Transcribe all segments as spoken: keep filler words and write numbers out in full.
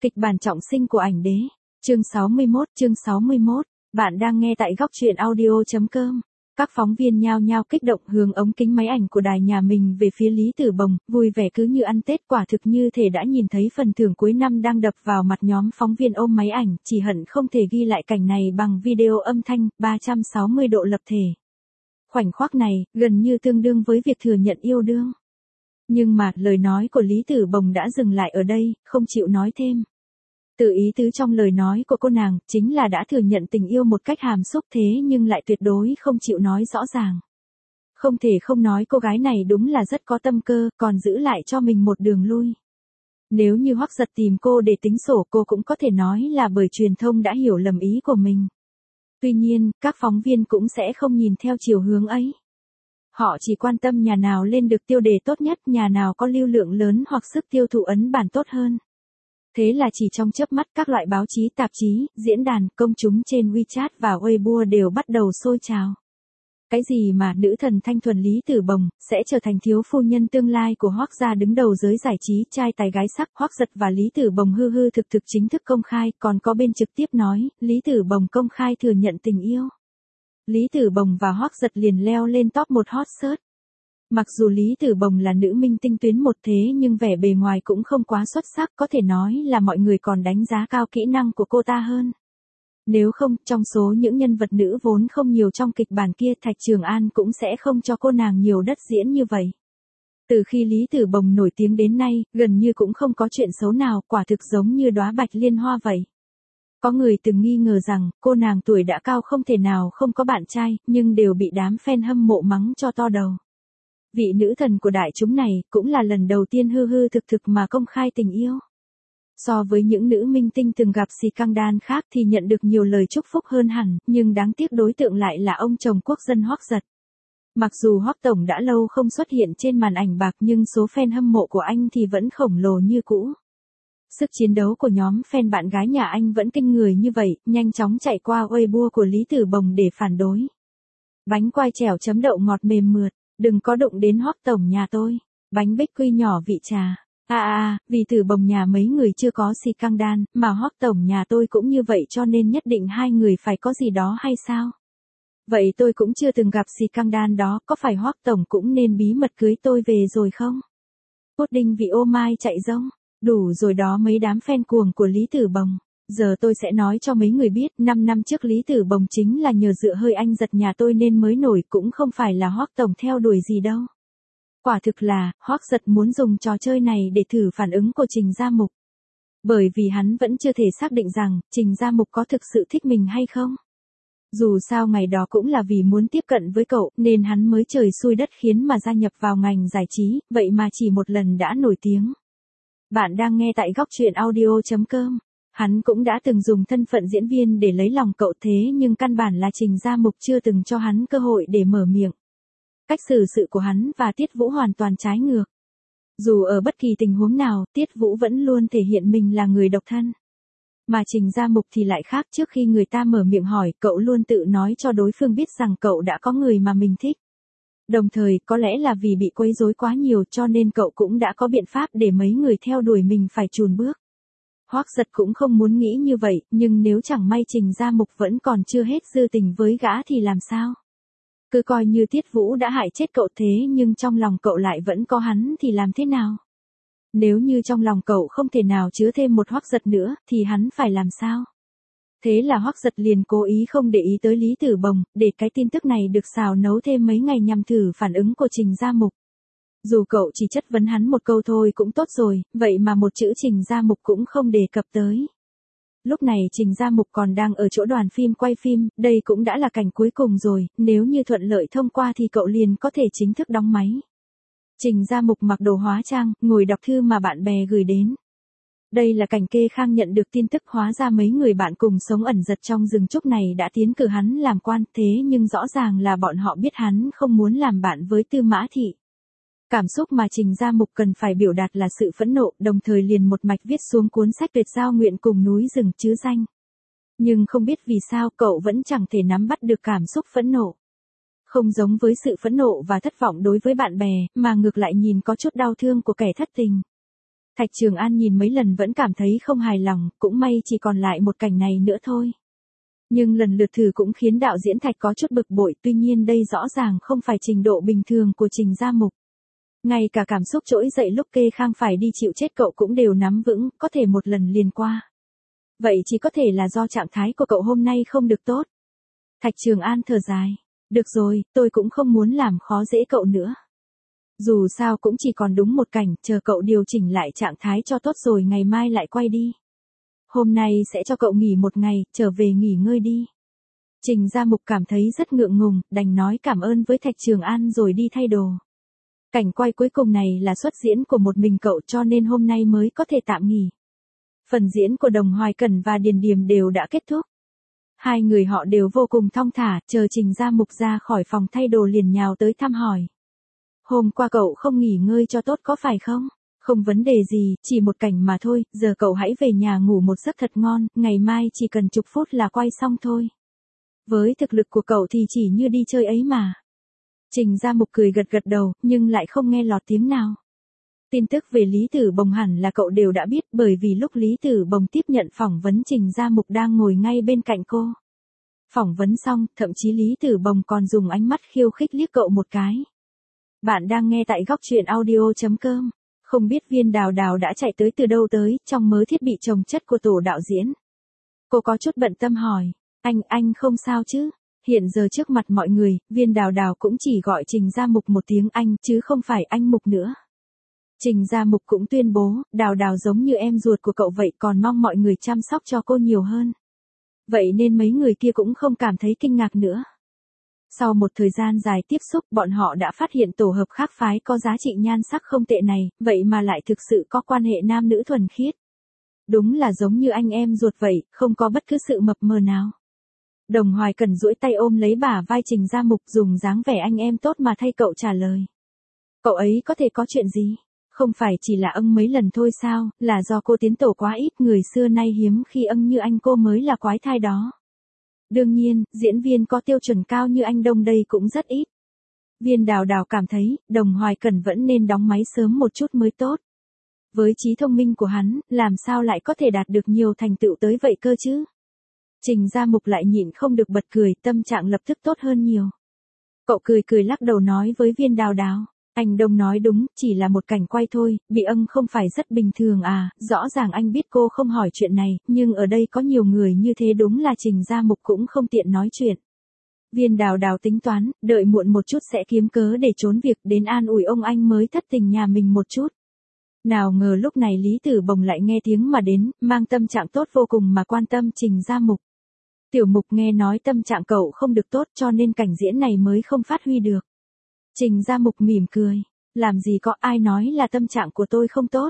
Kịch bản trọng sinh của ảnh đế. Chương sáu mươi mốt, chương sáu mươi mốt. Bạn đang nghe tại góc truyện audio chấm com. Các phóng viên nhao nhao kích động hướng ống kính máy ảnh của đài nhà mình về phía Lý Tử Bồng, vui vẻ cứ như ăn Tết, quả thực như thể đã nhìn thấy phần thưởng cuối năm đang đập vào mặt nhóm phóng viên ôm máy ảnh, chỉ hận không thể ghi lại cảnh này bằng video âm thanh ba trăm sáu mươi độ lập thể. Khoảnh khắc này, gần như tương đương với việc thừa nhận yêu đương. Nhưng mà, lời nói của Lý Tử Bồng đã dừng lại ở đây, không chịu nói thêm. Từ ý tứ trong lời nói của cô nàng, chính là đã thừa nhận tình yêu một cách hàm xúc thế nhưng lại tuyệt đối không chịu nói rõ ràng. Không thể không nói cô gái này đúng là rất có tâm cơ, còn giữ lại cho mình một đường lui. Nếu như Hoắc Giật tìm cô để tính sổ, cô cũng có thể nói là bởi truyền thông đã hiểu lầm ý của mình. Tuy nhiên, các phóng viên cũng sẽ không nhìn theo chiều hướng ấy. Họ chỉ quan tâm nhà nào lên được tiêu đề tốt nhất, nhà nào có lưu lượng lớn hoặc sức tiêu thụ ấn bản tốt hơn. Thế là chỉ trong chớp mắt, các loại báo chí, tạp chí, diễn đàn, công chúng trên WeChat và Weibo đều bắt đầu sôi trào. Cái gì mà nữ thần thanh thuần Lý Tử Bồng sẽ trở thành thiếu phu nhân tương lai của Hoắc gia đứng đầu giới giải trí, trai tài gái sắc. Hoắc Giật và Lý Tử Bồng hư hư thực thực chính thức công khai, còn có bên trực tiếp nói, Lý Tử Bồng công khai thừa nhận tình yêu. Lý Tử Bồng và Hoắc Giật liền leo lên top một hot search. Mặc dù Lý Tử Bồng là nữ minh tinh tuyến một thế nhưng vẻ bề ngoài cũng không quá xuất sắc, có thể nói là mọi người còn đánh giá cao kỹ năng của cô ta hơn. Nếu không, trong số những nhân vật nữ vốn không nhiều trong kịch bản kia, Thạch Trường An cũng sẽ không cho cô nàng nhiều đất diễn như vậy. Từ khi Lý Tử Bồng nổi tiếng đến nay, gần như cũng không có chuyện xấu nào, quả thực giống như đóa bạch liên hoa vậy. Có người từng nghi ngờ rằng, cô nàng tuổi đã cao không thể nào không có bạn trai, nhưng đều bị đám fan hâm mộ mắng cho to đầu. Vị nữ thần của đại chúng này, cũng là lần đầu tiên hư hư thực thực mà công khai tình yêu. So với những nữ minh tinh từng gặp scandal khác thì nhận được nhiều lời chúc phúc hơn hẳn, nhưng đáng tiếc đối tượng lại là ông chồng quốc dân Hoắc Giật. Mặc dù Hoắc Tổng đã lâu không xuất hiện trên màn ảnh bạc nhưng số fan hâm mộ của anh thì vẫn khổng lồ như cũ. Sức chiến đấu của nhóm fan bạn gái nhà anh vẫn kinh người như vậy, nhanh chóng chạy qua Weibo của Lý Tử Bồng để phản đối. Bánh quai trèo chấm đậu ngọt mềm mượt, đừng có đụng đến Hoắc Tổng nhà tôi. Bánh bích quy nhỏ vị trà. À à, vì Tử Bồng nhà mấy người chưa có scandal, mà Hoắc Tổng nhà tôi cũng như vậy cho nên nhất định hai người phải có gì đó hay sao? Vậy tôi cũng chưa từng gặp scandal đó, có phải Hoắc Tổng cũng nên bí mật cưới tôi về rồi không? Pudding vì ô mai chạy rông. Đủ rồi đó mấy đám fan cuồng của Lý Tử Bồng. Giờ tôi sẽ nói cho mấy người biết, năm năm trước Lý Tử Bồng chính là nhờ dựa hơi anh Giật nhà tôi nên mới nổi, cũng không phải là Hoắc Tổng theo đuổi gì đâu. Quả thực là, Hoắc Giật muốn dùng trò chơi này để thử phản ứng của Trình Gia Mục. Bởi vì hắn vẫn chưa thể xác định rằng, Trình Gia Mục có thực sự thích mình hay không. Dù sao ngày đó cũng là vì muốn tiếp cận với cậu, nên hắn mới trời xui đất khiến mà gia nhập vào ngành giải trí, vậy mà chỉ một lần đã nổi tiếng. Bạn đang nghe tại góc truyện audio chấm com. Hắn cũng đã từng dùng thân phận diễn viên để lấy lòng cậu thế nhưng căn bản là Trình Gia Mục chưa từng cho hắn cơ hội để mở miệng. Cách xử sự của hắn và Tiết Vũ hoàn toàn trái ngược. Dù ở bất kỳ tình huống nào, Tiết Vũ vẫn luôn thể hiện mình là người độc thân. Mà Trình Gia Mục thì lại khác, trước khi người ta mở miệng hỏi, cậu luôn tự nói cho đối phương biết rằng cậu đã có người mà mình thích. Đồng thời, có lẽ là vì bị quấy rối quá nhiều cho nên cậu cũng đã có biện pháp để mấy người theo đuổi mình phải chùn bước. Hoắc Giật cũng không muốn nghĩ như vậy, nhưng nếu chẳng may Trình Gia Mục vẫn còn chưa hết dư tình với gã thì làm sao? Cứ coi như Tiết Vũ đã hại chết cậu thế nhưng trong lòng cậu lại vẫn có hắn thì làm thế nào? Nếu như trong lòng cậu không thể nào chứa thêm một Hoắc Giật nữa, thì hắn phải làm sao? Thế là Hoắc Giật liền cố ý không để ý tới Lý Tử Bồng, để cái tin tức này được xào nấu thêm mấy ngày nhằm thử phản ứng của Trình Gia Mục. Dù cậu chỉ chất vấn hắn một câu thôi cũng tốt rồi, vậy mà một chữ Trình Gia Mục cũng không đề cập tới. Lúc này Trình Gia Mục còn đang ở chỗ đoàn phim quay phim, đây cũng đã là cảnh cuối cùng rồi, nếu như thuận lợi thông qua thì cậu liền có thể chính thức đóng máy. Trình Gia Mục mặc đồ hóa trang, ngồi đọc thư mà bạn bè gửi đến. Đây là cảnh Kê Khang nhận được tin tức, hóa ra mấy người bạn cùng sống ẩn giật trong rừng trúc này đã tiến cử hắn làm quan, thế nhưng rõ ràng là bọn họ biết hắn không muốn làm bạn với Tư Mã Thị. Cảm xúc mà Trình Gia Mục cần phải biểu đạt là sự phẫn nộ, đồng thời liền một mạch viết xuống cuốn sách tuyệt giao nguyện cùng núi rừng chứ danh. Nhưng không biết vì sao cậu vẫn chẳng thể nắm bắt được cảm xúc phẫn nộ. Không giống với sự phẫn nộ và thất vọng đối với bạn bè, mà ngược lại nhìn có chút đau thương của kẻ thất tình. Thạch Trường An nhìn mấy lần vẫn cảm thấy không hài lòng, cũng may chỉ còn lại một cảnh này nữa thôi. Nhưng lần lượt thử cũng khiến đạo diễn Thạch có chút bực bội, tuy nhiên đây rõ ràng không phải trình độ bình thường của Trình Gia Mục. Ngay cả cảm xúc trỗi dậy lúc Kê Khang phải đi chịu chết cậu cũng đều nắm vững, có thể một lần liền qua. Vậy chỉ có thể là do trạng thái của cậu hôm nay không được tốt. Thạch Trường An thở dài. Được rồi, tôi cũng không muốn làm khó dễ cậu nữa. Dù sao cũng chỉ còn đúng một cảnh, chờ cậu điều chỉnh lại trạng thái cho tốt rồi ngày mai lại quay đi. Hôm nay sẽ cho cậu nghỉ một ngày, trở về nghỉ ngơi đi. Trình Gia Mục cảm thấy rất ngượng ngùng, đành nói cảm ơn với Thạch Trường An rồi đi thay đồ. Cảnh quay cuối cùng này là xuất diễn của một mình cậu cho nên hôm nay mới có thể tạm nghỉ. Phần diễn của Đồng Hoài Cẩn và Điền Điềm đều đã kết thúc. Hai người họ đều vô cùng thong thả, chờ Trình Gia Mục ra khỏi phòng thay đồ liền nhào tới thăm hỏi. Hôm qua cậu không nghỉ ngơi cho tốt có phải không? Không vấn đề gì, chỉ một cảnh mà thôi, giờ cậu hãy về nhà ngủ một giấc thật ngon, ngày mai chỉ cần chục phút là quay xong thôi. Với thực lực của cậu thì chỉ như đi chơi ấy mà. Trình Gia Mục cười gật gật đầu, nhưng lại không nghe lọt tiếng nào. Tin tức về Lý Tử Bồng hẳn là cậu đều đã biết, bởi vì lúc Lý Tử Bồng tiếp nhận phỏng vấn Trình Gia Mục đang ngồi ngay bên cạnh cô. Phỏng vấn xong, thậm chí Lý Tử Bồng còn dùng ánh mắt khiêu khích liếc cậu một cái. Bạn đang nghe tại góc truyện audio chấm com. Không biết Viên Đào Đào đã chạy tới từ đâu tới, trong mớ thiết bị trồng chất của tổ đạo diễn. Cô có chút bận tâm hỏi, anh, anh không sao chứ? Hiện giờ trước mặt mọi người, Viên Đào Đào cũng chỉ gọi Trình Gia Mục một tiếng anh, chứ không phải anh Mục nữa. Trình Gia Mục cũng tuyên bố, Đào Đào giống như em ruột của cậu vậy, còn mong mọi người chăm sóc cho cô nhiều hơn. Vậy nên mấy người kia cũng không cảm thấy kinh ngạc nữa. Sau một thời gian dài tiếp xúc, bọn họ đã phát hiện tổ hợp khác phái có giá trị nhan sắc không tệ này, vậy mà lại thực sự có quan hệ nam nữ thuần khiết. Đúng là giống như anh em ruột vậy, không có bất cứ sự mập mờ nào. Đồng Hoài Cẩn duỗi tay ôm lấy bả vai Trình Gia Mục, dùng dáng vẻ anh em tốt mà thay cậu trả lời. Cậu ấy có thể có chuyện gì? Không phải chỉ là âng mấy lần thôi sao, là do cô tiến tổ quá ít, người xưa nay hiếm khi âng như anh cô mới là quái thai đó. Đương nhiên, diễn viên có tiêu chuẩn cao như anh Đông đây cũng rất ít. Viên Đào Đào cảm thấy, Đồng Hoài Cẩn vẫn nên đóng máy sớm một chút mới tốt. Với trí thông minh của hắn, làm sao lại có thể đạt được nhiều thành tựu tới vậy cơ chứ? Trình Gia Mục lại nhịn không được bật cười, tâm trạng lập tức tốt hơn nhiều. Cậu cười cười lắc đầu nói với Viên Đào Đào, anh Đông nói đúng, chỉ là một cảnh quay thôi, bị âng không phải rất bình thường à, rõ ràng anh biết cô không hỏi chuyện này, nhưng ở đây có nhiều người như thế đúng là Trình Gia Mục cũng không tiện nói chuyện. Viên Đào Đào tính toán, đợi muộn một chút sẽ kiếm cớ để trốn việc, đến an ủi ông anh mới thất tình nhà mình một chút. Nào ngờ lúc này Lý Tử Bồng lại nghe tiếng mà đến, mang tâm trạng tốt vô cùng mà quan tâm Trình Gia Mục. Tiểu Mục nghe nói tâm trạng cậu không được tốt cho nên cảnh diễn này mới không phát huy được. Trình Gia Mục mỉm cười, làm gì có ai nói là tâm trạng của tôi không tốt.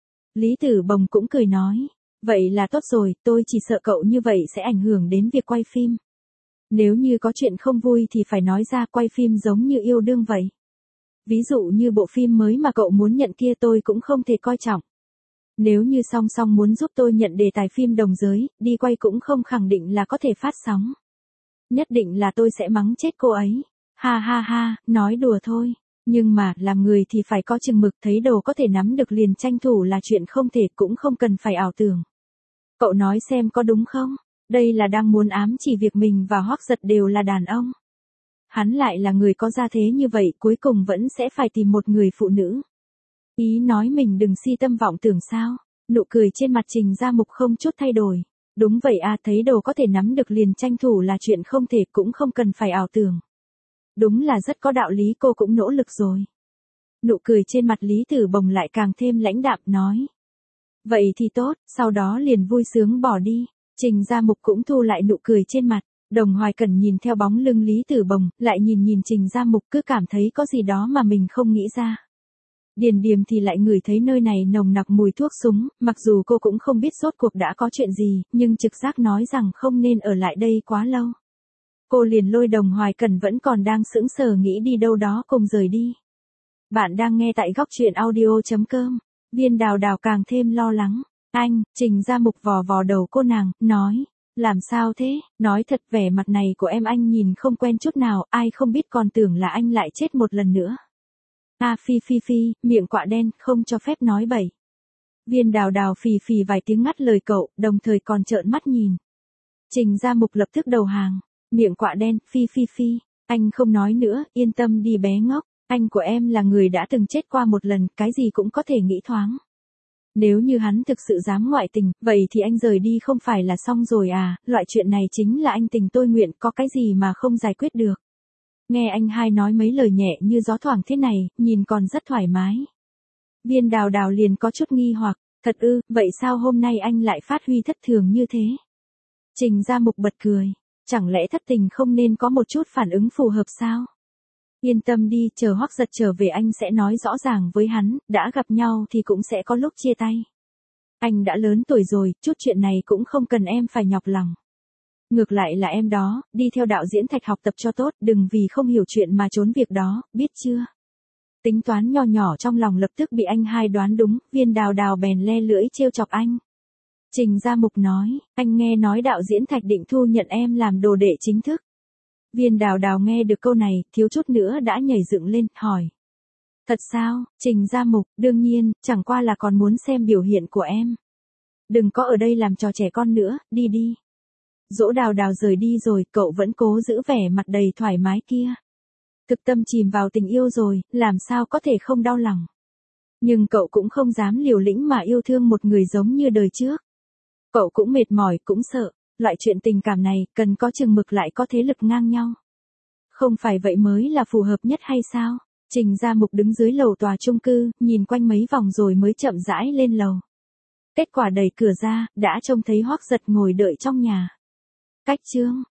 Lý Tử Bồng cũng cười nói, vậy là tốt rồi, tôi chỉ sợ cậu như vậy sẽ ảnh hưởng đến việc quay phim. Nếu như có chuyện không vui thì phải nói ra, quay phim giống như yêu đương vậy. Ví dụ như bộ phim mới mà cậu muốn nhận kia tôi cũng không thể coi trọng. Nếu như song song muốn giúp tôi nhận đề tài phim đồng giới, đi quay cũng không khẳng định là có thể phát sóng. Nhất định là tôi sẽ mắng chết cô ấy. Ha ha ha, nói đùa thôi. Nhưng mà, làm người thì phải có chừng mực, thấy đồ có thể nắm được liền tranh thủ là chuyện không thể, cũng không cần phải ảo tưởng. Cậu nói xem có đúng không? Đây là đang muốn ám chỉ việc mình và Hoắc Giật đều là đàn ông. Hắn lại là người có gia thế như vậy, cuối cùng vẫn sẽ phải tìm một người phụ nữ. Ý nói mình đừng si tâm vọng tưởng sao? Nụ cười trên mặt Trình Gia Mục không chút thay đổi. Đúng vậy à, thấy đồ có thể nắm được liền tranh thủ là chuyện không thể, cũng không cần phải ảo tưởng. Đúng là rất có đạo lý, cô cũng nỗ lực rồi. Nụ cười trên mặt Lý Tử Bồng lại càng thêm lãnh đạm nói. Vậy thì tốt, sau đó liền vui sướng bỏ đi. Trình Gia Mục cũng thu lại nụ cười trên mặt. Đồng Hoài Cẩn nhìn theo bóng lưng Lý Tử Bồng, lại nhìn nhìn Trình Gia Mục, cứ cảm thấy có gì đó mà mình không nghĩ ra. Điền Điềm thì lại ngửi thấy nơi này nồng nặc mùi thuốc súng, mặc dù cô cũng không biết rốt cuộc đã có chuyện gì, nhưng trực giác nói rằng không nên ở lại đây quá lâu. Cô liền lôi Đồng Hoài Cẩn vẫn còn đang sững sờ nghĩ đi đâu đó cùng rời đi. Bạn đang nghe tại góc truyện audio chấm com. Viên Đào Đào càng thêm lo lắng. Anh, Trình Gia Mục vò vò đầu cô nàng, nói. Làm sao thế, nói thật vẻ mặt này của em anh nhìn không quen chút nào, ai không biết còn tưởng là anh lại chết một lần nữa. À phi phi phi, miệng quạ đen, không cho phép nói bậy. Viên Đào Đào phì phì vài tiếng ngắt lời cậu, đồng thời còn trợn mắt nhìn. Trình Gia Mục lập tức đầu hàng, miệng quạ đen, phi phi phi, anh không nói nữa, yên tâm đi bé ngốc, anh của em là người đã từng chết qua một lần, cái gì cũng có thể nghĩ thoáng. Nếu như hắn thực sự dám ngoại tình, vậy thì anh rời đi không phải là xong rồi à, loại chuyện này chính là anh tình tôi nguyện, có cái gì mà không giải quyết được. Nghe anh hai nói mấy lời nhẹ như gió thoảng thế này, nhìn còn rất thoải mái. Viên Đào Đào liền có chút nghi hoặc, thật ư, vậy sao hôm nay anh lại phát huy thất thường như thế? Trình Gia Mục bật cười, chẳng lẽ thất tình không nên có một chút phản ứng phù hợp sao? Yên tâm đi, chờ Hoắc Giật trở về anh sẽ nói rõ ràng với hắn, đã gặp nhau thì cũng sẽ có lúc chia tay. Anh đã lớn tuổi rồi, chút chuyện này cũng không cần em phải nhọc lòng. Ngược lại là em đó, đi theo đạo diễn Thạch học tập cho tốt, đừng vì không hiểu chuyện mà trốn việc đó, biết chưa? Tính toán nho nhỏ trong lòng lập tức bị anh hai đoán đúng, Viên Đào Đào bèn le lưỡi trêu chọc anh. Trình Gia Mục nói, anh nghe nói đạo diễn Thạch định thu nhận em làm đồ đệ chính thức. Viên Đào Đào nghe được câu này, thiếu chút nữa đã nhảy dựng lên, hỏi. Thật sao, Trình Gia Mục, đương nhiên, chẳng qua là còn muốn xem biểu hiện của em. Đừng có ở đây làm trò trẻ con nữa, đi đi. Dỗ Đào Đào rời đi rồi, cậu vẫn cố giữ vẻ mặt đầy thoải mái kia. Thực tâm chìm vào tình yêu rồi, làm sao có thể không đau lòng. Nhưng cậu cũng không dám liều lĩnh mà yêu thương một người giống như đời trước. Cậu cũng mệt mỏi, cũng sợ, loại chuyện tình cảm này, cần có chừng mực lại có thế lực ngang nhau. Không phải vậy mới là phù hợp nhất hay sao? Trình Gia Mục đứng dưới lầu tòa chung cư, nhìn quanh mấy vòng rồi mới chậm rãi lên lầu. Kết quả đẩy cửa ra, đã trông thấy Hoắc Giật ngồi đợi trong nhà. Cách chương